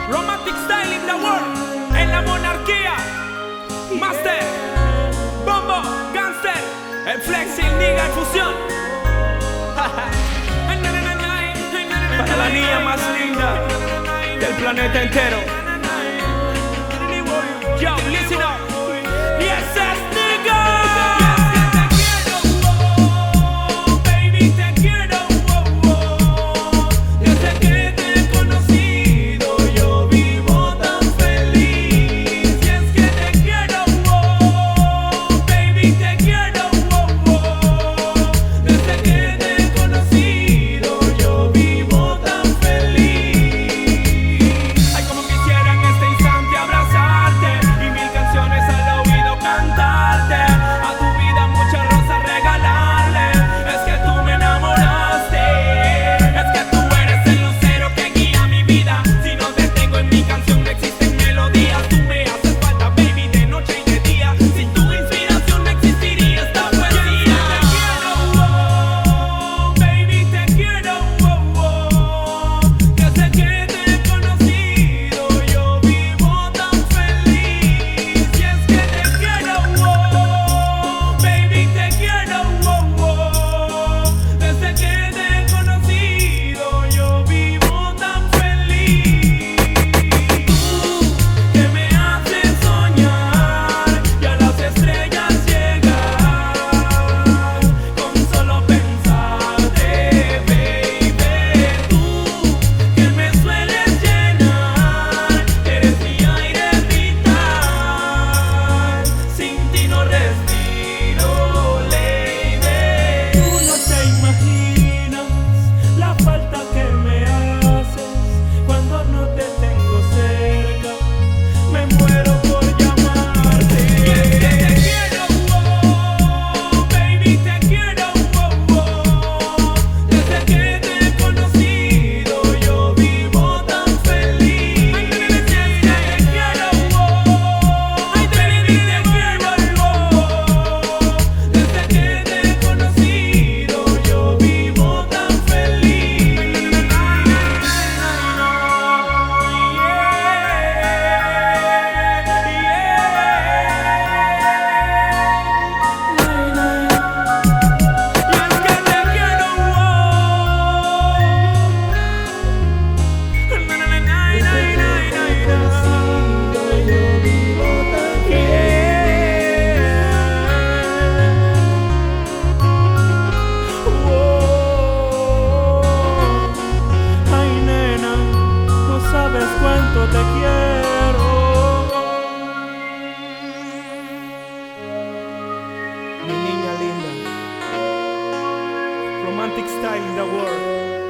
Romantic style in the world, en la monarquía. Master, Bombo, Gangster, el Flexi, Nigga en fusión. Para la niña más linda del planeta entero. Yo, listen up. Yes, yes, nigga. Te quiero, mi niña linda. Romantic style in the world.